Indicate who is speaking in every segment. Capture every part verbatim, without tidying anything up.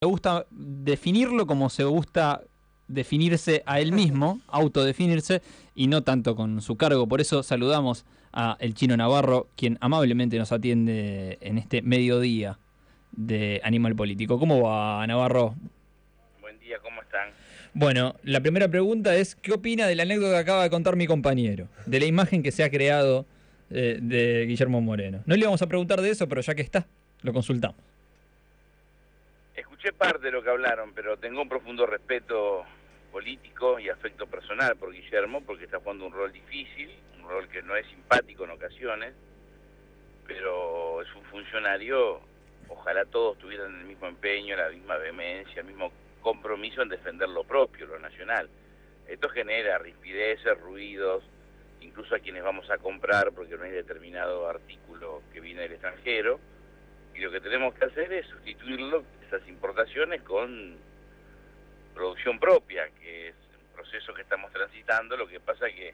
Speaker 1: Me gusta definirlo como se gusta definirse a él mismo, autodefinirse, y no tanto con su cargo. Por eso saludamos a el Chino Navarro, quien amablemente nos atiende en este mediodía de Animal Político. ¿Cómo va, Navarro?
Speaker 2: Buen día, ¿cómo están?
Speaker 1: Bueno, la primera pregunta es, ¿qué opina de la anécdota que acaba de contar mi compañero? De la imagen que se ha creado eh, de Guillermo Moreno. No le íbamos a preguntar de eso, pero ya que está, lo consultamos.
Speaker 2: Escuché parte de lo que hablaron, pero tengo un profundo respeto político y afecto personal por Guillermo, porque está jugando un rol difícil, un rol que no es simpático en ocasiones, pero es un funcionario, ojalá todos tuvieran el mismo empeño, la misma vehemencia, el mismo compromiso en defender lo propio, lo nacional. Esto genera rispideces, ruidos, incluso a quienes vamos a comprar porque no hay determinado artículo que viene del extranjero, y lo que tenemos que hacer es sustituirlo, esas importaciones, con producción propia, que es un proceso que estamos transitando. Lo que pasa es que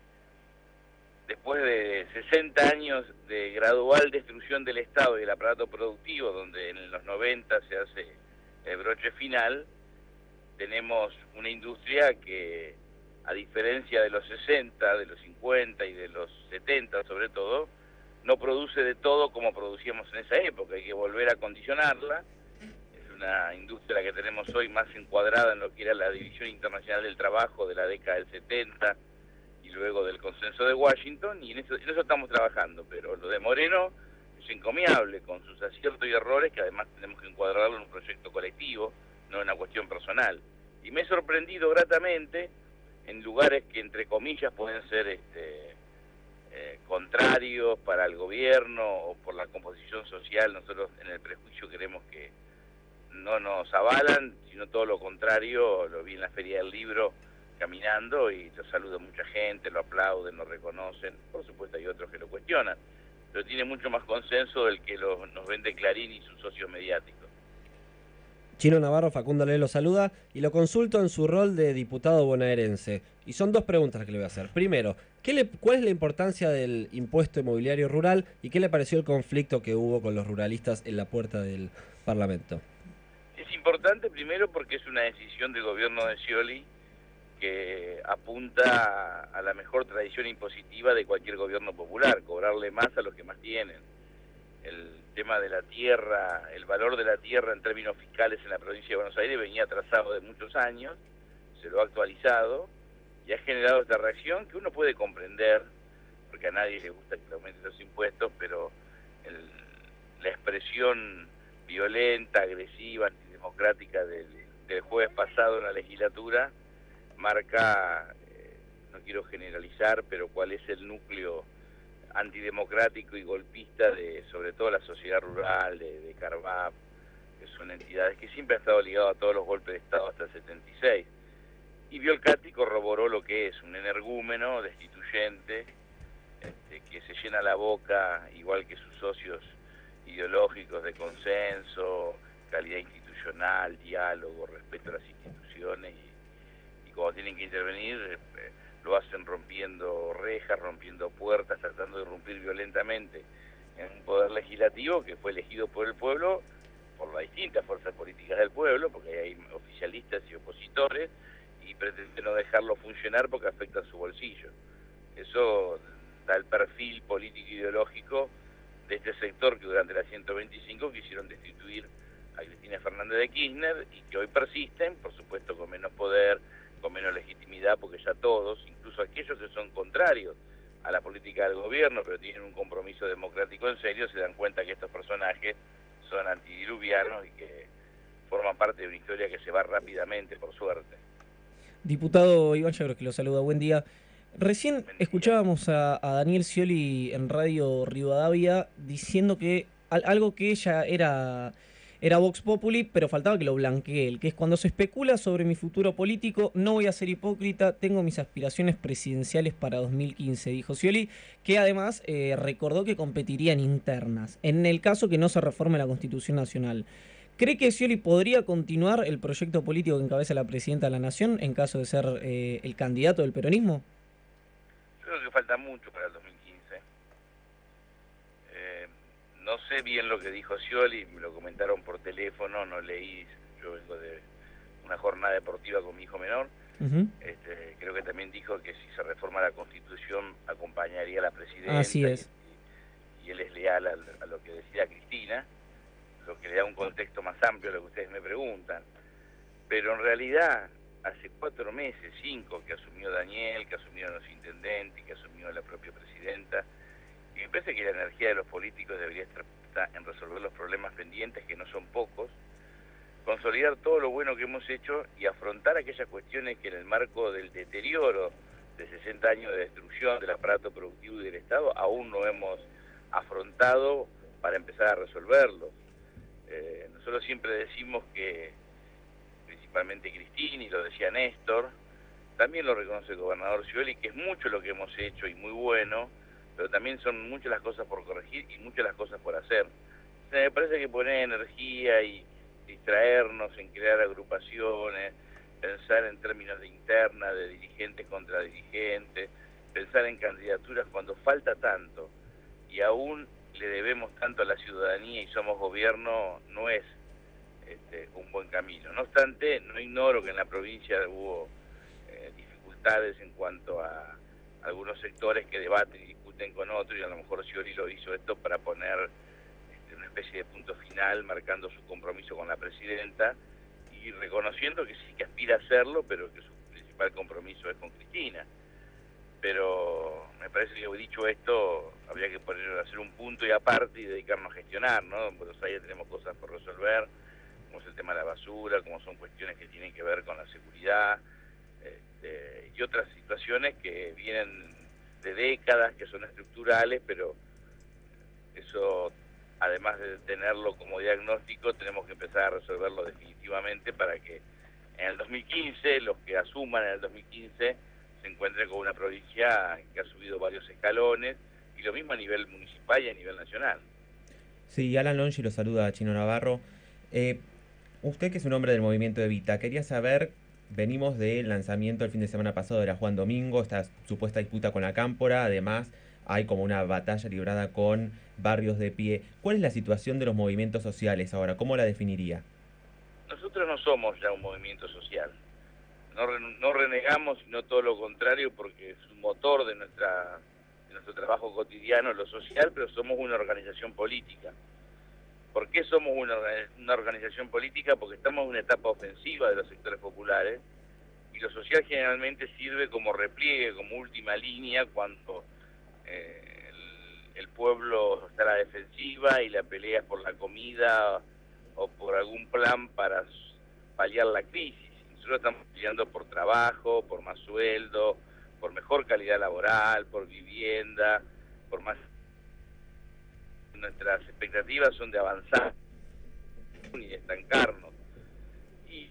Speaker 2: después de sesenta años de gradual destrucción del Estado y del aparato productivo, donde en los noventa se hace el broche final, tenemos una industria que, a diferencia de los sesenta, de los cincuenta y de los setenta sobre todo, no produce de todo como producíamos en esa época. Hay que volver a condicionarla. Es una industria la que tenemos hoy más encuadrada en lo que era la División Internacional del Trabajo de la década del setenta y luego del consenso de Washington, y en eso, en eso estamos trabajando. Pero lo de Moreno es encomiable, con sus aciertos y errores, que además tenemos que encuadrarlo en un proyecto colectivo, no en una cuestión personal. Y me he sorprendido gratamente en lugares que, entre comillas, pueden ser este, eh, contrarios para el gobierno o por la composición social. Nosotros en el prejuicio creemos que no nos avalan, sino todo lo contrario. Lo vi en la Feria del Libro caminando y lo saluda mucha gente, lo aplauden, lo reconocen. Por supuesto hay otros que lo cuestionan, pero tiene mucho más consenso del que lo, nos vende Clarín y sus socios mediáticos.
Speaker 3: Chino Navarro, Facundo Le lo saluda y lo consulto en su rol de diputado bonaerense. Y son dos preguntas que le voy a hacer. Primero, ¿qué le, ¿cuál es la importancia del impuesto inmobiliario rural y qué le pareció el conflicto que hubo con los ruralistas en la puerta del Parlamento?
Speaker 2: Es importante primero porque es una decisión del gobierno de Scioli que apunta a la mejor tradición impositiva de cualquier gobierno popular, cobrarle más a los que más tienen. El tema de la tierra, el valor de la tierra en términos fiscales en la provincia de Buenos Aires venía atrasado de muchos años, se lo ha actualizado y ha generado esta reacción que uno puede comprender, porque a nadie le gusta que le aumenten los impuestos, pero el, la expresión violenta, agresiva, antidemocrática del, del jueves pasado en la legislatura marca, eh, no quiero generalizar, pero cuál es el núcleo antidemocrático y golpista de, sobre todo, la sociedad rural, de, de Carvap, que son entidades que siempre han estado ligadas a todos los golpes de Estado hasta el setenta y seis. Y Violcati corroboró lo que es un energúmeno destituyente, este, que se llena la boca, igual que sus socios ideológicos, de consenso, calidad institucional, diálogo, respeto a las instituciones, y, y cuando tienen que intervenir, eh, lo hacen rompiendo rejas, rompiendo puertas, tratando de irrumpir violentamente en un poder legislativo que fue elegido por el pueblo, por las distintas fuerzas políticas del pueblo, porque hay oficialistas y opositores, y pretende no dejarlo funcionar porque afecta a su bolsillo. Eso da el perfil político ideológico de este sector que durante la ciento veinticinco quisieron destituir a Cristina Fernández de Kirchner y que hoy persisten, por supuesto con menos poder, con menos legitimidad, porque ya todos, incluso aquellos que son contrarios a la política del gobierno, pero tienen un compromiso democrático en serio, se dan cuenta que estos personajes son antidiluvianos y que forman parte de una historia que se va rápidamente, por suerte.
Speaker 3: Diputado Iván Yagros, que lo saluda, buen día. Recién
Speaker 2: Buen día.
Speaker 3: escuchábamos a, a Daniel Scioli en Radio Rivadavia diciendo que al, algo que ella era... Era Vox Populi, pero faltaba que lo blanquee él, que es cuando se especula sobre mi futuro político, no voy a ser hipócrita, tengo mis aspiraciones presidenciales para dos mil quince, dijo Scioli, que además eh, recordó que competiría en internas, en el caso que no se reforme la Constitución Nacional. ¿Cree que Scioli podría continuar el proyecto político que encabeza la presidenta de la Nación en caso de ser eh, el candidato del peronismo?
Speaker 2: Yo creo que falta mucho para el dos mil quince. Eh, no sé bien lo que dijo Scioli, me lo comentaron por teléfono, no leí, yo yo vengo de una jornada deportiva con mi hijo menor.
Speaker 3: Uh-huh.
Speaker 2: Este, creo que también dijo que si se reforma la Constitución acompañaría a la presidenta.
Speaker 3: Así es.
Speaker 2: Y, y él es leal a, a lo que decía Cristina, lo que le da un contexto más amplio a lo que ustedes me preguntan. Pero en realidad, hace cuatro meses, cinco, que asumió Daniel, que asumieron los intendentes, que asumió la propia presidenta, y me parece que la energía de los políticos debería estar en resolver los problemas pendientes, que no son pocos, consolidar todo lo bueno que hemos hecho y afrontar aquellas cuestiones que en el marco del deterioro de sesenta años de destrucción del aparato productivo y del Estado aún no hemos afrontado para empezar a resolverlos. Eh, nosotros siempre decimos que, principalmente Cristina, y lo decía Néstor, también lo reconoce el gobernador Scioli, que es mucho lo que hemos hecho y muy bueno, pero también son muchas las cosas por corregir y muchas las cosas por hacer. O sea, me parece que poner energía y distraernos en crear agrupaciones, pensar en términos de interna, de dirigentes contra dirigentes, pensar en candidaturas cuando falta tanto y aún le debemos tanto a la ciudadanía y somos gobierno, no es este, un buen camino. No obstante, no ignoro que en la provincia hubo eh, dificultades en cuanto a algunos sectores que debaten y discuten con otros, y a lo mejor Scioli lo hizo esto para poner una especie de punto final, marcando su compromiso con la presidenta y reconociendo que sí que aspira a hacerlo, pero que su principal compromiso es con Cristina. Pero me parece que, dicho esto, habría que poner, hacer un punto y aparte y dedicarnos a gestionar, ¿no? En Buenos Aires tenemos cosas por resolver, como es el tema de la basura, como son cuestiones que tienen que ver con la seguridad, este, y otras situaciones que vienen de décadas, que son estructurales, pero eso, además de tenerlo como diagnóstico, tenemos que empezar a resolverlo definitivamente para que en el dos mil quince, los que asuman en el dos mil quince, se encuentren con una provincia que ha subido varios escalones, y lo mismo a nivel municipal y a nivel nacional.
Speaker 4: Sí, Alan Longi lo saluda, Chino Navarro. Eh, usted, que es un hombre del movimiento Evita, quería saber, venimos del lanzamiento el fin de semana pasado de la Juan Domingo, esta supuesta disputa con la Cámpora, además hay como una batalla librada con Barrios de Pie. ¿Cuál es la situación de los movimientos sociales ahora? ¿Cómo la definiría?
Speaker 2: Nosotros no somos ya un movimiento social. No, no renegamos, sino todo lo contrario, porque es un motor de, nuestra, de nuestro trabajo cotidiano, lo social, pero somos una organización política. ¿Por qué somos una, una organización política? Porque estamos en una etapa ofensiva de los sectores populares, y lo social generalmente sirve como repliegue, como última línea, cuando Eh, el, el pueblo está a la defensiva y la pelea por la comida o por algún plan para paliar la crisis. Nosotros estamos peleando por trabajo, por más sueldo, por mejor calidad laboral, por vivienda, por más... Nuestras expectativas son de avanzar y de estancarnos. Y...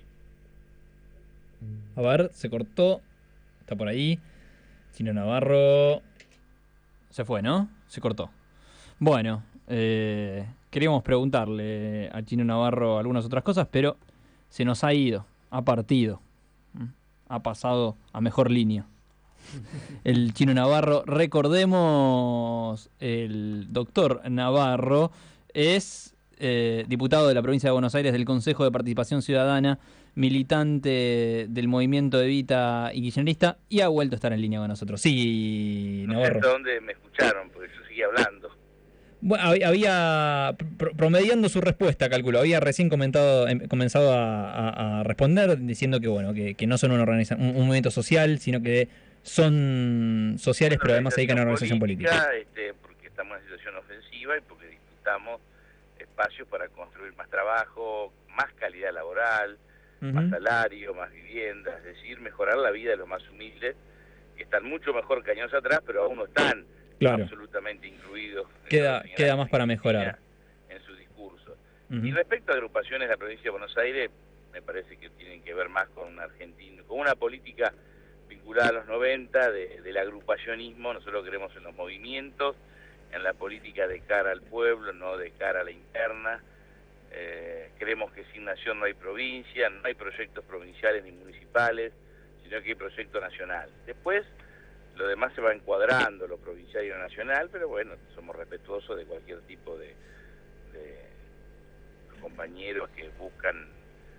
Speaker 1: A ver, se cortó, está por ahí, Chino Navarro... Se fue, ¿no? Se cortó. Bueno, eh, queríamos preguntarle a Chino Navarro algunas otras cosas, pero se nos ha ido, ha partido, ha pasado a mejor línea. El Chino Navarro, recordemos, el doctor Navarro es eh, diputado de la provincia de Buenos Aires del Consejo de Participación Ciudadana, militante del movimiento Evita y kirchnerista, y ha vuelto a estar en línea con nosotros. Sí,
Speaker 2: no
Speaker 1: Navarro.
Speaker 2: sé hasta dónde me escucharon, porque yo seguía hablando.
Speaker 1: Bueno, había, pr promediando su respuesta, calculo, había recién comentado, em, comenzado a, a, a responder diciendo que bueno, que, que no son una organiza un, un movimiento social, sino que son sociales, pero además se dedican a una organización política. política.
Speaker 2: Este, porque estamos en una situación ofensiva y porque disputamos espacios para construir más trabajo, más calidad laboral, uh-huh. más salario, más vivienda, es decir, mejorar la vida de los más humildes, que están mucho mejor que años atrás, pero aún no están claro. absolutamente incluidos.
Speaker 1: Queda, queda más para mejorar.
Speaker 2: En su discurso. Uh-huh. Y respecto a agrupaciones de la provincia de Buenos Aires, me parece que tienen que ver más con un argentino, con una política vinculada a los noventa de, del agrupacionismo. Nosotros creemos en los movimientos, en la política de cara al pueblo, no de cara a la interna. Eh, creemos que sin nación no hay provincia, no hay proyectos provinciales ni municipales, sino que hay proyecto nacional. Después, lo demás se va encuadrando, lo provincial y lo nacional, pero bueno, somos respetuosos de cualquier tipo de, de compañeros que buscan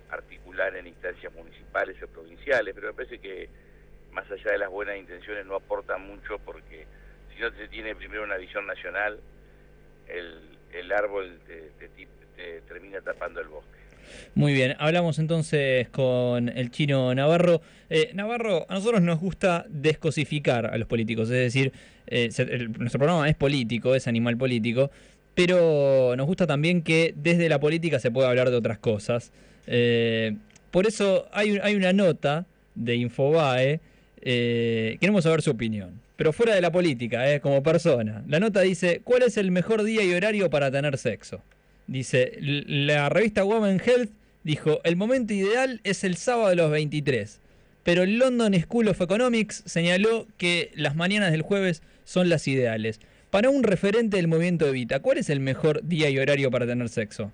Speaker 2: articular en instancias municipales o provinciales, pero me parece que más allá de las buenas intenciones no aporta mucho, porque si no se tiene primero una visión nacional, el, el árbol te, te, te termina tapando el bosque.
Speaker 1: Muy bien, hablamos entonces con el Chino Navarro. Eh, Navarro, a nosotros nos gusta descosificar a los políticos, es decir, eh, se, el, nuestro programa es político, es animal político, pero nos gusta también que desde la política se pueda hablar de otras cosas. Eh, por eso hay, hay una nota de Infobae, eh, queremos saber su opinión, pero fuera de la política, eh, como persona. La nota dice: ¿cuál es el mejor día y horario para tener sexo? Dice, la revista Women Health dijo, el momento ideal es el sábado a los veintitrés, pero el London School of Economics señaló que las mañanas del jueves son las ideales. Para un referente del movimiento Evita, ¿cuál es el mejor día y horario para tener sexo?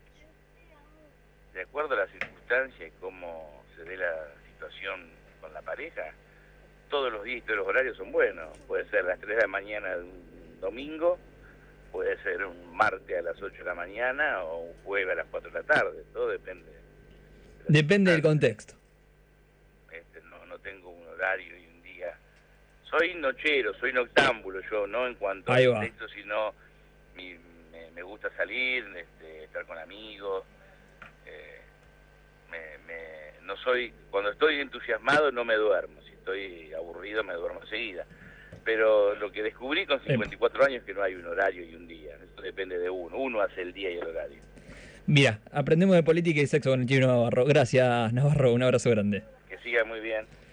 Speaker 2: De acuerdo a las circunstancias y cómo se ve la situación con la pareja, todos los días y todos los horarios son buenos. Puede ser a las tres de la mañana de un domingo, puede ser un martes a las ocho de la mañana o un jueves a las cuatro de la tarde, todo depende. De
Speaker 1: depende del contexto.
Speaker 2: Este, no, no tengo un horario y un día. Soy nochero, soy noctámbulo yo, no en cuanto
Speaker 1: Ahí
Speaker 2: al
Speaker 1: va.
Speaker 2: sexo, sino mi, me, me gusta salir, este, estar con amigos. Eh, me, me, no soy, cuando estoy entusiasmado no me duermo, si estoy aburrido me duermo enseguida. Pero lo que descubrí con cincuenta y cuatro años es que no hay un horario y un día. Eso depende de uno. Uno hace el día y el horario.
Speaker 1: Mira, aprendemos de política y sexo con el Chino Navarro. Gracias, Navarro. Un abrazo grande.
Speaker 2: Que siga muy bien.